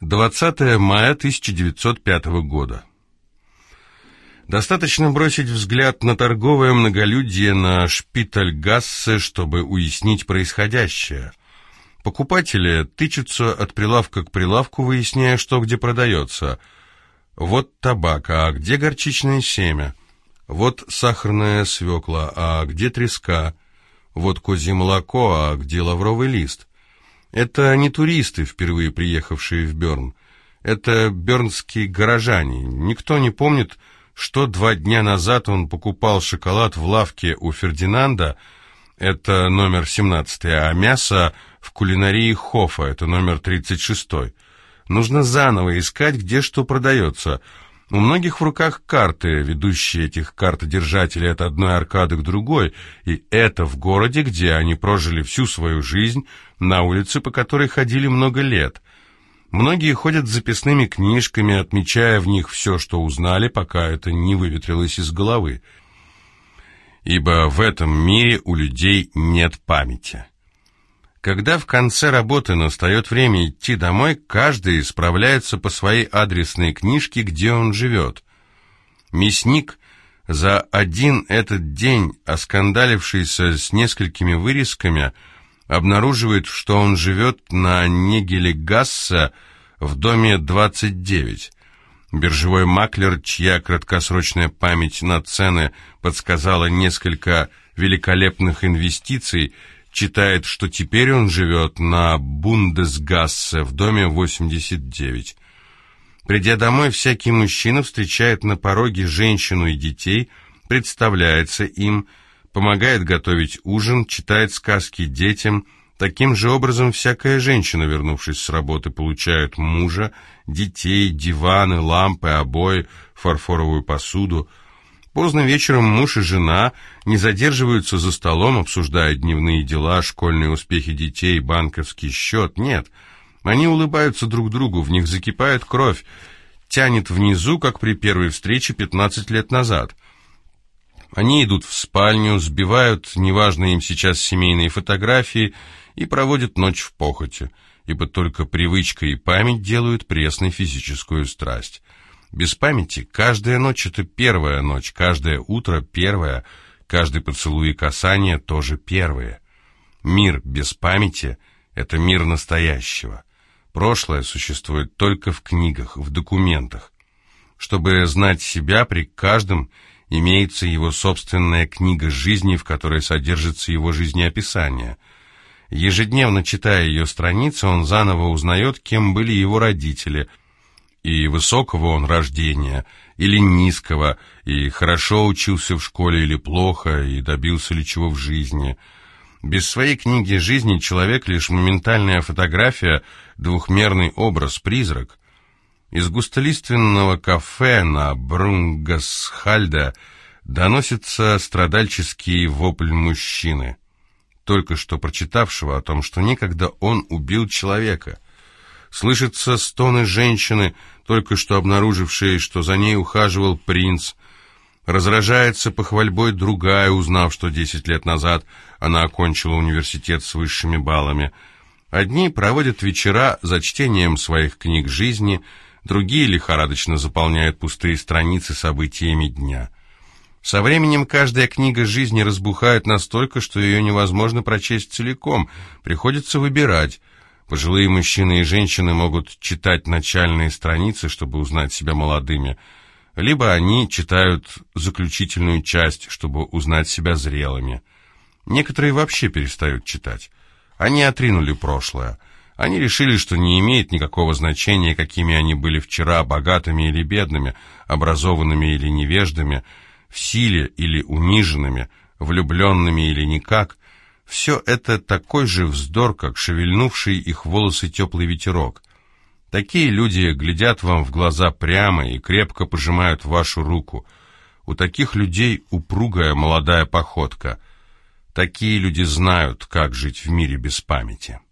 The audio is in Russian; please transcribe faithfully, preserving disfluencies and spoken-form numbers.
двадцатое мая тысяча девятьсот пятого года. Достаточно бросить взгляд на торговое многолюдье на Шпитальгассе, чтобы уяснить происходящее. Покупатели тычутся от прилавка к прилавку, выясняя, что где продается. Вот табак, а где горчичное семя? Вот сахарная свекла, а где треска? Вот козье молоко, а где лавровый лист? Это не туристы, впервые приехавшие в Берн. Это бернские горожане. Никто не помнит, что два дня назад он покупал шоколад в лавке у Фердинанда, это номер семнадцатый, а мясо в кулинарии Хофа, это номер тридцать шестой. Нужно заново искать, где что продается. У многих в руках карты, ведущие этих картодержателей от одной аркады к другой, и это в городе, где они прожили всю свою жизнь, на улице, по которой ходили много лет. Многие ходят с записными книжками, отмечая в них все, что узнали, пока это не выветрилось из головы. Ибо в этом мире у людей нет памяти. Когда в конце работы настает время идти домой, каждый справляется по своей адресной книжке, где он живет. Мясник, за один этот день оскандалившийся с несколькими вырезками, обнаруживает, что он живет на Негелегассе в доме двадцать девять. Биржевой маклер, чья краткосрочная память на цены подсказала несколько великолепных инвестиций, читает, что теперь он живет на Бундесгассе в доме восемьдесят девять. Придя домой, всякий мужчина встречает на пороге женщину и детей, представляется им, помогает готовить ужин, читает сказки детям. Таким же образом всякая женщина, вернувшись с работы, получает мужа, детей, диваны, лампы, обои, фарфоровую посуду. Поздно вечером муж и жена не задерживаются за столом, обсуждая дневные дела, школьные успехи детей, банковский счет. Нет, они улыбаются друг другу, в них закипает кровь, тянет внизу, как при первой встрече пятнадцать лет назад. Они идут в спальню, сбивают неважные им сейчас семейные фотографии и проводят ночь в похоти, ибо только привычка и память делают пресной физическую страсть. Без памяти каждая ночь — это первая ночь, каждое утро — первое, каждый поцелуй и касание — тоже первое. Мир без памяти — это мир настоящего. Прошлое существует только в книгах, в документах. Чтобы знать себя, при каждом имеется его собственная книга жизни, в которой содержится его жизнеописание. Ежедневно читая ее страницы, он заново узнает, кем были его родители, и высокого он рождения, или низкого, и хорошо учился в школе или плохо, и добился ли чего в жизни. Без своей книги жизни человек лишь моментальная фотография, двухмерный образ, призрак. Из густолиственного кафе на Брунгасхальде доносится страдальческий вопль мужчины, только что прочитавшего о том, что некогда он убил человека. Слышатся стоны женщины, только что обнаружившей, что за ней ухаживал принц. Разражается похвальбой другая, узнав, что десять лет назад она окончила университет с высшими баллами. Одни проводят вечера за чтением своих книг жизни, другие лихорадочно заполняют пустые страницы событиями дня. Со временем каждая книга жизни разбухает настолько, что ее невозможно прочесть целиком, приходится выбирать. Пожилые мужчины и женщины могут читать начальные страницы, чтобы узнать себя молодыми, либо они читают заключительную часть, чтобы узнать себя зрелыми. Некоторые вообще перестают читать. Они отринули прошлое. Они решили, что не имеет никакого значения, какими они были вчера, богатыми или бедными, образованными или невеждами, в силе или униженными, влюбленными или никак. Все это такой же вздор, как шевельнувший их волосы теплый ветерок. Такие люди глядят вам в глаза прямо и крепко пожимают вашу руку. У таких людей упругая молодая походка. Такие люди знают, как жить в мире без памяти.